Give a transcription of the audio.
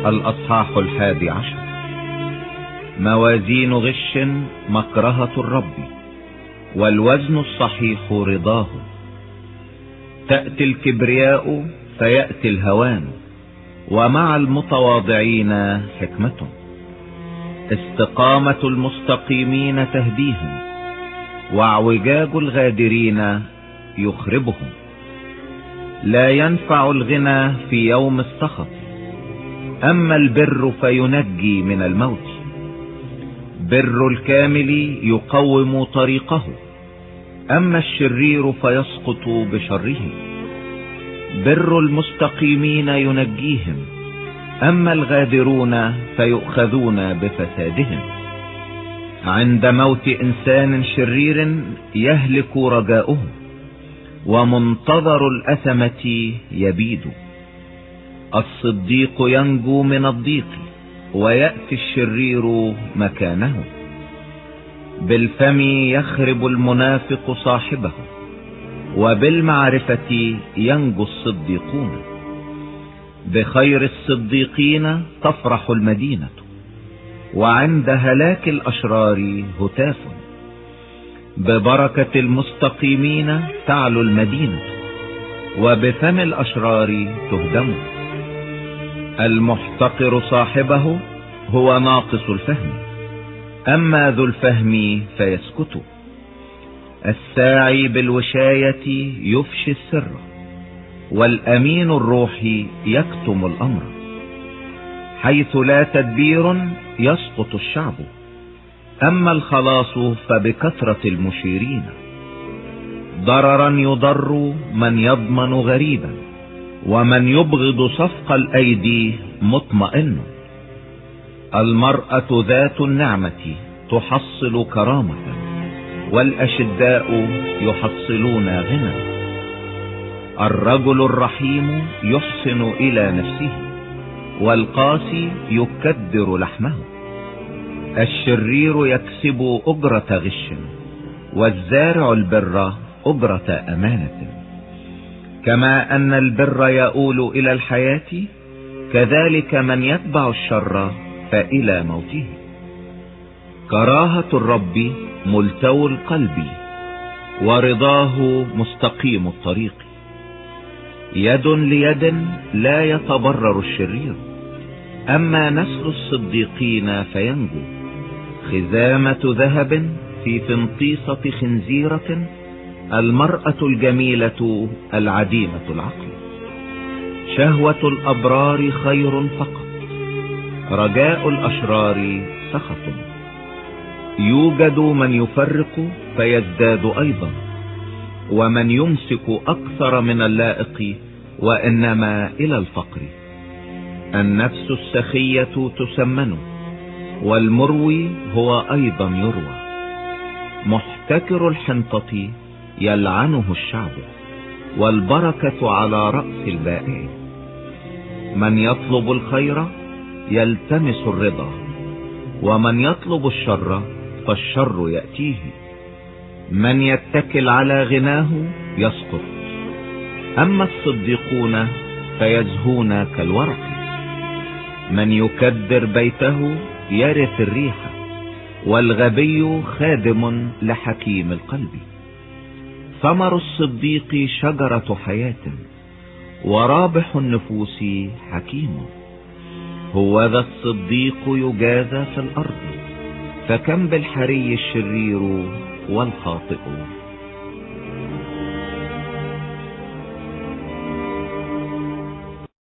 الأصحاح 11. موازين غش مكرهة الرب، والوزن الصحيح رضاه. تأتي الكبرياء فيأتي الهوان، ومع المتواضعين حكمة. استقامة المستقيمين تهديهم، واعوجاج الغادرين يخربهم. لا ينفع الغنى في يوم السخط، أما البر فينجي من الموت. بر الكامل يقوم طريقه، أما الشرير فيسقط بشره. بر المستقيمين ينجيهم، أما الغادرون فيؤخذون بفسادهم. عند موت إنسان شرير يهلك رجاؤه، ومنتظر الأثمة يبيد. الصديق ينجو من الضيق، ويأتي الشرير مكانه. بالفم يخرب المنافق صاحبه، وبالمعرفة ينجو الصديقون. بخير الصديقين تفرح المدينة، وعند هلاك الأشرار هتاف. ببركة المستقيمين تعلو المدينة، وبفم الأشرار تهدم. المحتقر صاحبه هو ناقص الفهم، أما ذو الفهم فيسكت. الساعي بالوشاية يفشي السر، والأمين الروح يكتم الأمر. حيث لا تدبير يسقط الشعب، أما الخلاص فبكثرة المشيرين. ضررا يضر من يضمن غريبا، ومن يبغض صفق الأيدي مطمئن. المرأة ذات النعمة تحصل كرامة، والأشداء يحصلون غنى. الرجل الرحيم يحسن إلى نفسه، والقاسي يكدر لحمه. الشرير يكسب أجرة غش، والزارع البر أجرة أمانة. كما أن البر يؤول إلى الحياة، كذلك من يتبع الشر فإلى موته. كراهة الرب ملتو القلب، ورضاه مستقيم الطريق. يد ليد لا يتبرر الشرير، أما نسل الصديقين فينجو. خزامة ذهب في فنطيسة خنزيرة، المرأة الجميلة العديمة العقل. شهوة الأبرار خير فقط، رجاء الأشرار سخط. يوجد من يفرق فيزداد أيضا، ومن يمسك أكثر من اللائق، وإنما إلى الفقر. النفس السخية تسمن، والمروي هو أيضا يروى. محتكر الحنطة يلعنه الشعب، والبركة على رأس البائع. من يطلب الخير يلتمس الرضا، ومن يطلب الشر فالشر يأتيه. من يتكل على غناه يسقط، أما الصديقون فيزهون كالورق. من يكدر بيته يرث الريح، والغبي خادم لحكيم القلب. ثمر الصديق شجرة حياة، ورابح النفوس حكيم. هو ذا الصديق يجازى في الأرض، فكم بالحري الشرير والخاطئ.